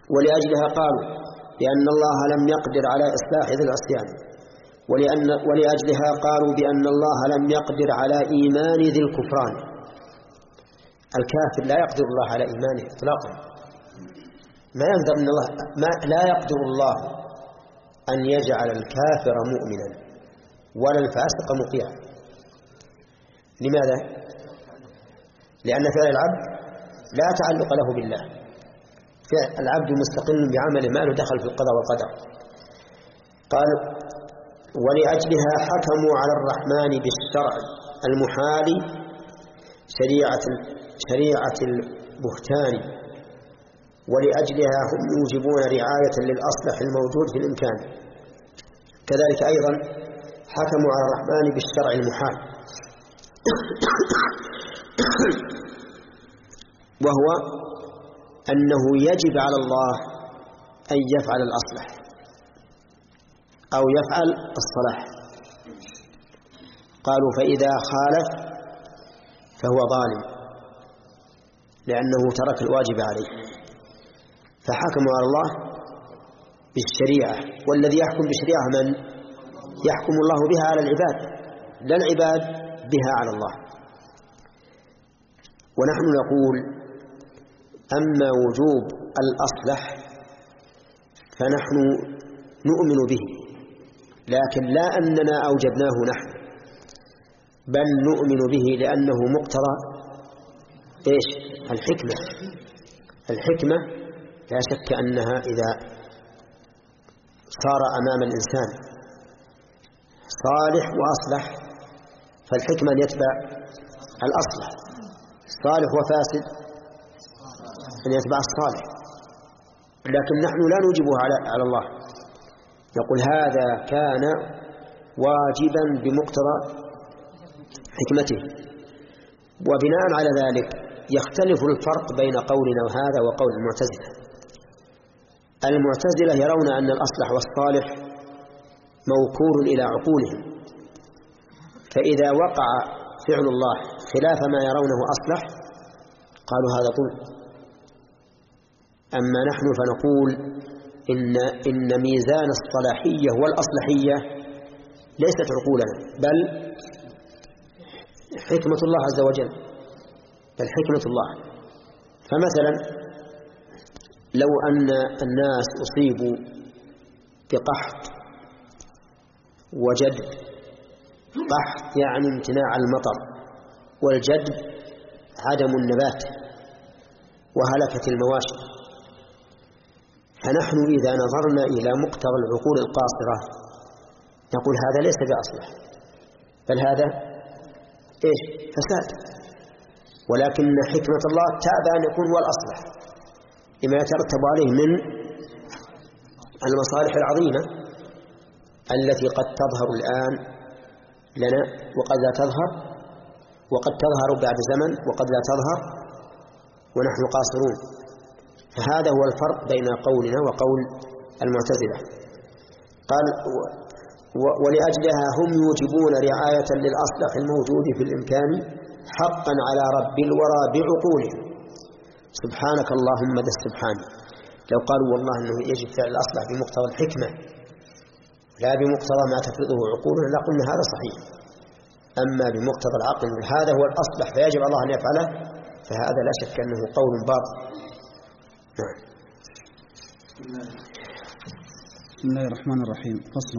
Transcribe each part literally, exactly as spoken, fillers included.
ولأجلها قالوا بأن الله لم يقدر على إصلاح ذي العصيان، ولأن ولأجلها قالوا بأن الله لم يقدر على إيمان ذي الكفران. الكافر لا يقدر الله على إيمانه إطلاقا، ما يقدر من الله ما لا يقدر الله أن يجعل الكافر مؤمنا ولا الفاسق مطيعا. لماذا؟ لأن فعل العبد لا تعلق له بالله، فعل العبد مستقل بعمله ما له دخل في القضاء والقدر. قال ولأجلها حكموا على الرحمن بالشرع المحال شريعة شريعة البهتان، ولأجلها هم يوجبون رعاية للأصلح الموجود في الإمكان. كذلك أيضا حكموا على الرحمن بالشرع المحال وهو أنه يجب على الله أن يفعل الأصلح أو يفعل الصلاح. قالوا فإذا خالف فهو ظالم لأنه ترك الواجب عليه، فحكموا على الله بالشريعة، والذي يحكم بالشريعة من يحكم الله بها على العباد، لا العباد بها على الله. ونحن نقول أما وجوب الأصلح فنحن نؤمن به، لكن لا أننا أوجبناه نحن، بل نؤمن به لأنه مقتضى إيش؟ الحكمة. الحكمة لا شك أنها إذا صار أمام الإنسان صالح وأصلح فالحكمة أن يتبع الأصلح، صالح وفاسد أن يتبع الصالح. لكن نحن لا نوجبه على الله، نقول هذا كان واجبا بمقتضى حكمته. وبناء على ذلك يختلف الفرق بين قولنا هذا وقول المعتزلة. المعتزلة يرون أن الأصلح والصالح موكول إلى عقولهم، فإذا وقع فعل الله خلاف ما يرونه أصلح قالوا هذا ظلم. أما نحن فنقول إن, إن ميزان الصلاحية والأصلحية ليست عقولنا بل حكمة الله عز وجل، بل حكمة الله. فمثلا لو أن الناس أصيبوا بقحط وجدب، قحط يعني امتناع المطر، والجدب عدم النبات وهلكة المواشي، فنحن إذا نظرنا إلى مقتضى العقول القاصرة نقول هذا ليس بأصلح بل هذا إيش؟ فساد. ولكن حكمة الله تابع أن يكون هو الأصلح لما يترتب عليه من المصالح العظيمة التي قد تظهر الآن لنا وقد لا تظهر، وقد تظهر بعد زمن وقد لا تظهر ونحن قاصرون. فهذا هو الفرق بين قولنا وقول المعتزلة. قال ولأجلها هم يوجبون رعاية للأصلح الموجود في الإمكان حقا على رب الورى بعقولهم. سبحانك اللهم ذا السبحان. لو قالوا والله أنه يجب فعل الأصلح بمقتضى الحكمة لا بمقتضى ما تفرضه عقولنا لا قلنا هذا صحيح. أما بمقتضى العقل هذا هو الأصلح فيجب الله أن يفعله، فهذا لا شك أنه قول باطل. نعم. بسم الله الرحمن الرحيم. فصل.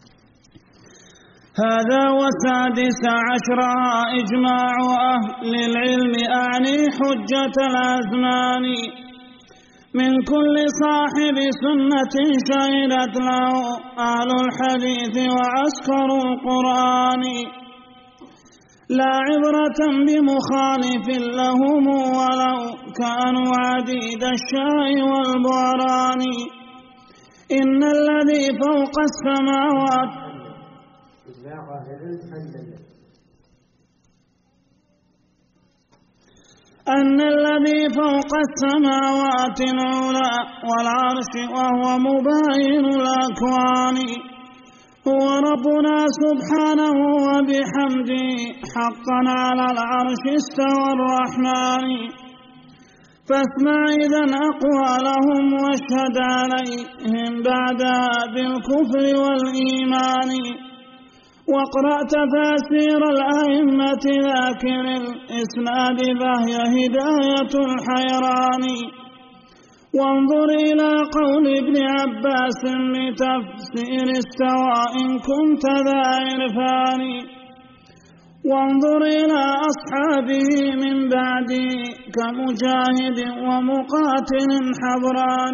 هذا وسادس عشر إجماع أهل العلم أعني حجة الأزمان من كل صاحب سنة شهدت له أهل الحديث وعسكر القرآن لا عبرة بمخالف لهم ولو كانوا عديد الشاء والبعران. إن الذي فوق السماوات أن الذي فوق السماوات العلى والعرش وهو مباين الأكوان هو ربنا سبحانه وبحمده حقا على العرش استوى الرحمن. فاسمع إذن أقوالهم واشهد عليهم بعدها بالكفر والإيمان واقرأ تفاسير الأئمة ذاكر الإسناد فهي هداية الحيران وانظر إلى قول ابن عباس بتفسير استوى إن كنت ذا عرفان وانظر إلى أصحابه من بعده كمجاهد ومقاتل حبران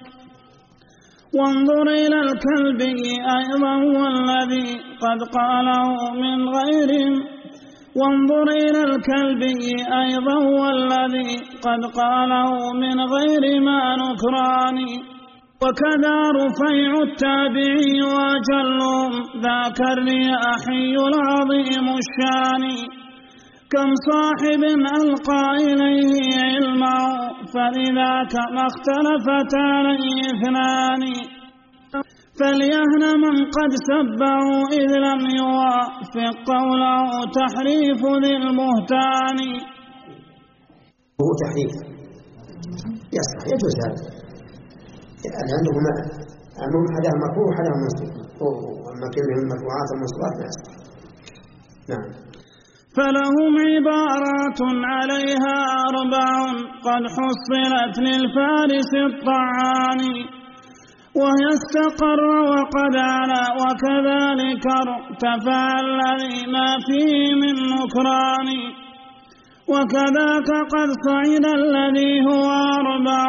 وانظر إلى الكلبي أيضا والذي قد قاله من غير وانظر إلى الكلبي أيضا والذي قد قاله من غير ما نكران وكذا رفيع التابعي وجلهم ذاك الرياحي العظيم الشان كم صاحب ألقى إليه علمه فلذاك ما اختلفت عليه اثنان فليهن من قد سبه إذ لم يوافق قوله تحريف ذي البهتان. هو تحريف يصح يجوز هذا لأنهما المهم حدهم مرفوع وحدهم منصوب وما كان من المرفوعات المنصوبات لا يصح. نعم. فلهم عبارات عليها أربع قد حصلت للفارس الطعان وهي استقر وقد علا وكذلك ارتفع الذي ما فيه من نكران وكذاك قد صعد الذي هو أربع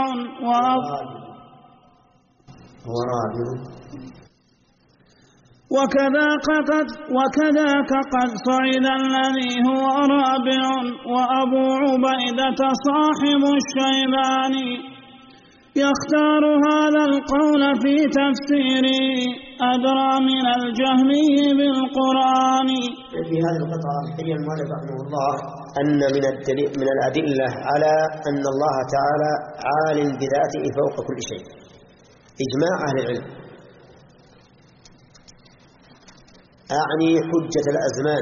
هو رابع وكذاك قد وكذاك قد صعد الذي هو رابع وأبو عبيدة صاحب الشيباني يختار هذا القول في تفسيره أدرى من الجهمي بالقرآن. في هذه القطعة حي المؤلف رحمه الله أن من الدليل من الأدلة على أن الله تعالى عال بذاته فوق كل شيء إجماع أهل العلم، أعني حجة الأزمان،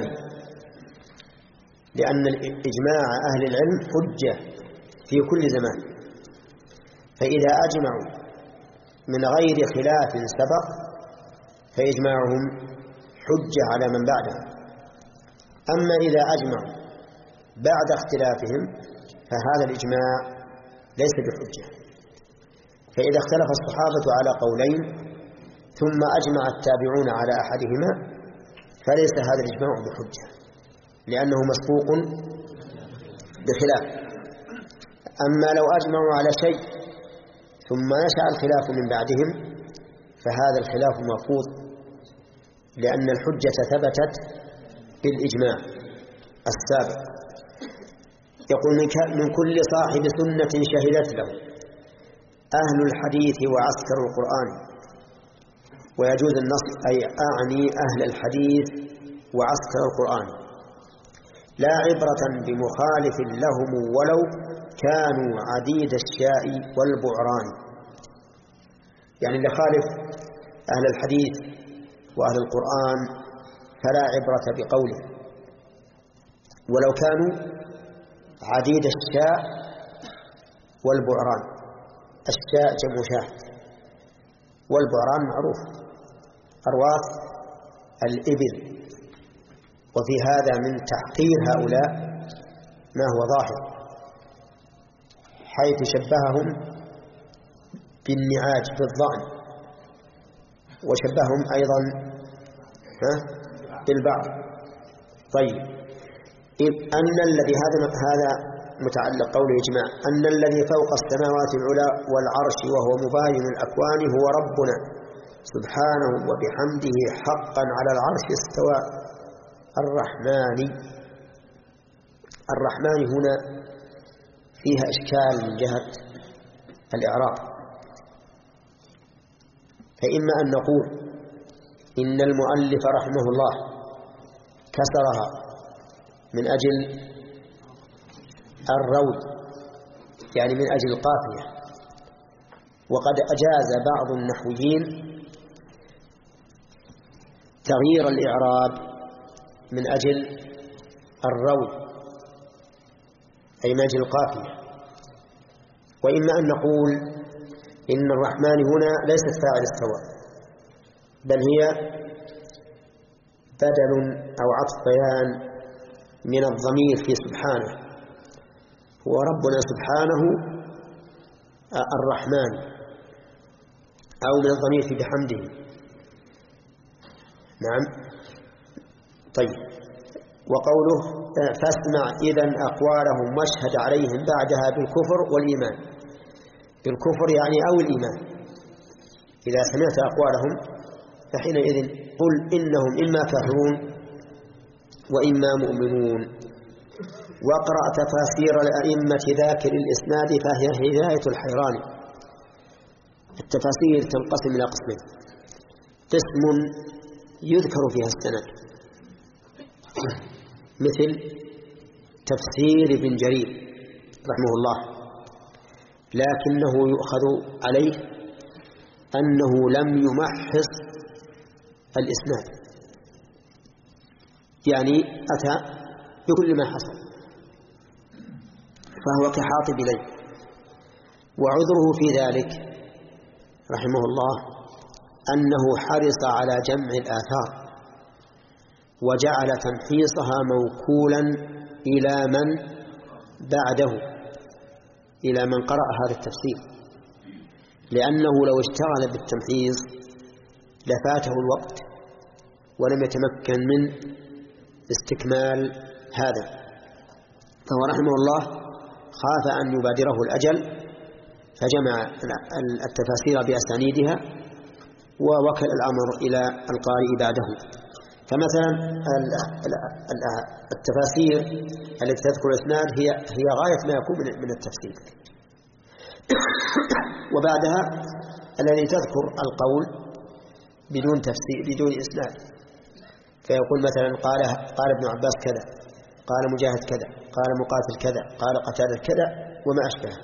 لأن إجماع أهل العلم حجة في كل زمان، فإذا أجمعوا من غير خلاف سبق فإجماعهم حجة على من بعدهم، أما إذا أجمعوا بعد اختلافهم فهذا الإجماع ليس بحجة. فإذا اختلف الصحابة على قولين ثم أجمع التابعون على أحدهما فليس هذا الإجماع بحجة لأنه مسبوق بخلاف. أما لو أجمعوا على شيء ثم نشأ الخلاف من بعدهم فهذا الخلاف مرفوض لأن الحجة ثبتت بالإجماع السابق. يقول من كل صاحب سنة شهدت له أهل الحديث وعسكر القرآن، ويجوز النص أي أعني أهل الحديث وعسكر القرآن، لا عبرة بمخالف لهم ولو كانوا عديد الشاء والبعران. يعني اللي خالف أهل الحديث وأهل القرآن فلا عبرة بقوله ولو كانوا عديد الشاء والبعران. الشاء جمع شاة والبعران معروف أرواث الإبل، وفي هذا من تحقير هؤلاء ما هو ظاهر حيث شبههم بالنعاج بالضأن وشبههم أيضا بالبعض. طيب أن الذي هذا هذا متعلق قوله إجماع أن الذي فوق السماوات العلى والعرش وهو مباين الأكوان هو ربنا سبحانه وبحمده حقا على العرش استوى الرحمن. الرحمن هنا فيها إشكال من جهة الإعراب، فإما أن نقول إن المؤلف رحمه الله كسرها من أجل الروي يعني من أجل القافية، وقد أجاز بعض النحويين تغيير الإعراب من أجل الروي أي من أجل القافية، وإما أن نقول إن الرحمن هنا ليست فاعل استوى، بل هي بدل أو عطف بيان من الضمير في سبحانه، هو ربنا سبحانه الرحمن، أو من الضمير في بحمده. نعم. طيب، وقوله فاسمع إذن أقوالهم واشهد عليهم بعدها بالكفر والإيمان. بالكفر يعني أو الإيمان، إذا سمعت أقوالهم فحينئذ قل إنهم إما كافرون وإما مؤمنون. واقرأ تفاسير الأئمة ذاكر الإسناد فهي هداية الحيران. التفاسير تنقسم إلى قسمين: قسم يذكر فيها السند مثل تفسير ابن جرير رحمه الله، لكنه يؤخذ عليه أنه لم يمحص الإسناد، يعني أتى بكل ما حصل فهو كحاطب إليه. وعذره في ذلك رحمه الله أنه حرص على جمع الآثار وجعل تمحيصها موكولا إلى من بعده، إلى من قرأ هذا التفسير، لأنه لو اشتغل بالتمحيص لفاته الوقت ولم يتمكن من استكمال هذا، فهو رحمه الله خاف أن يبادره الأجل فجمع التفاسير بأسانيدها ووكل الأمر إلى القارئ بعده. فمثلا التفاسير التي تذكر الإسناد هي هي غاية ما يكون من التفسير، وبعدها الذي تذكر القول بدون تفسير بدون إسناد، فيقول مثلا قال قال ابن عباس كذا، قال مجاهد كذا، قال مقاتل كذا، قال قتادة كذا وما أشبه.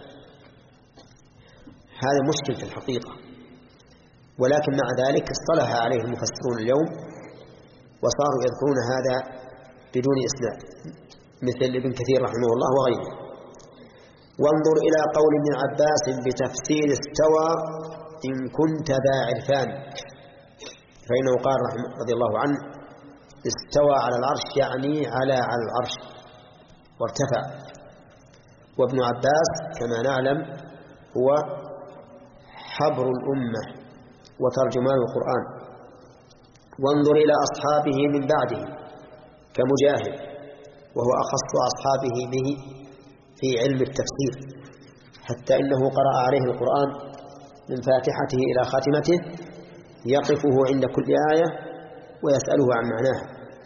هذا مشكل في الحقيقة، ولكن مع ذلك اصطلح عليه المفسرون اليوم وصاروا يذكرون هذا بدون إسناد مثل ابن كثير رحمه الله وغيره. وانظر إلى قول ابن عباس بتفسير استوى إن كنت ذا عرفان، فإنه قال رضي الله عنه استوى على العرش يعني على على العرش وارتفع. وابن عباس كما نعلم هو حبر الأمة وترجمان القرآن. وانظر إلى أصحابه من بعده كمجاهد، وهو أخص أصحابه به في علم التفسير، حتى إنه قرأ عليه القرآن من فاتحته إلى خاتمته، يقفه عند كل آية ويسأله عن معناها.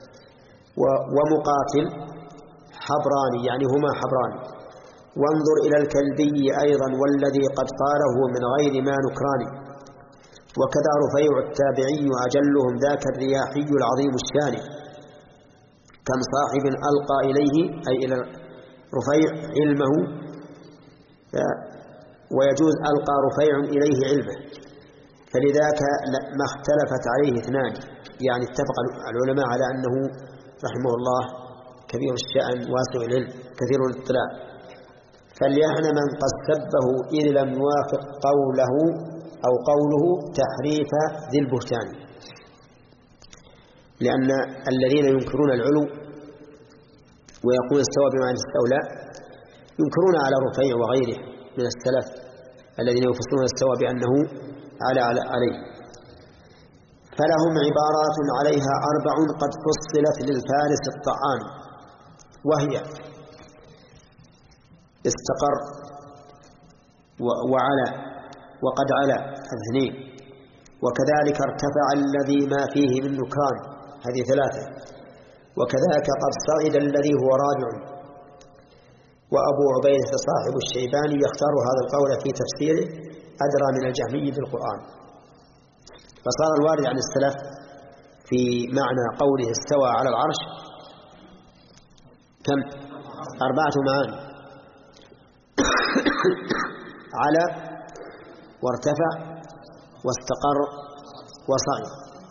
ومقاتل حبراني يعني هما حبراني. وانظر إلى الكلبي أيضا والذي قد قاله من غير ما نكران. وكذا رفيع التابعي أجلهم ذاك الرياحي العظيم الشان، كم صاحب ألقى إليه أي إلى رفيع علمه، ويجوز ألقى رفيع إليه علمه، فلذاك ما اختلفت عليه اثنان، يعني اتفق العلماء على أنه رحمه الله كبير الشأن واسع العلم كثير الاطلاع. فليهن من قد سبه إذ لم يوافق قوله أو قوله تحريف ذي البهتان، لأن الذين ينكرون العلو ويقول استوى بمعنى استولى ينكرون على رفيع وغيره من السلف الذين يفسرون استوى بأنه على عليه. فلهم عبارات عليها أربع قد فصلت للفارس الطعام، وهي استقر وعلى وقد على اثنين، وكذلك ارتفع الذي ما فيه من نكران، هذه ثلاثة، وكذلك قد صعد الذي هو راجع. وأبو عبيدة صاحب الشيباني يختار هذا القول في تفسيره أدرى من الجهمي بالقرآن. فصار الوارد عن السلف في معنى قوله استوى على العرش كم؟ أربعة معاني: على وارتفع واستقر وصعد.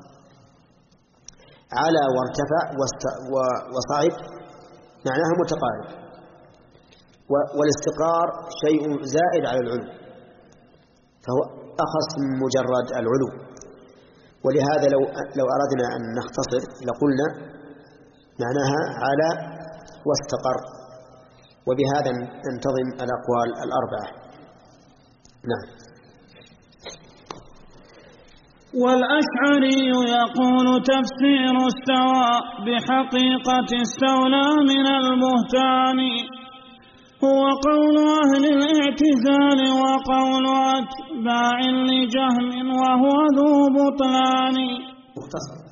على وارتفع وصعد معناها متقارب، والاستقرار شيء زائد على العلو، فهو أخص من مجرد العلو. ولهذا لو لو أردنا أن نختصر لقلنا معناها على واستقر، وبهذا ننتظم الأقوال الأربعة. نعم. والأشعري يقول تفسير استوى بحقيقة استولى من البهتان هو قول أهل الاعتزال وقول أتباع لجهم وهو ذو بطلان.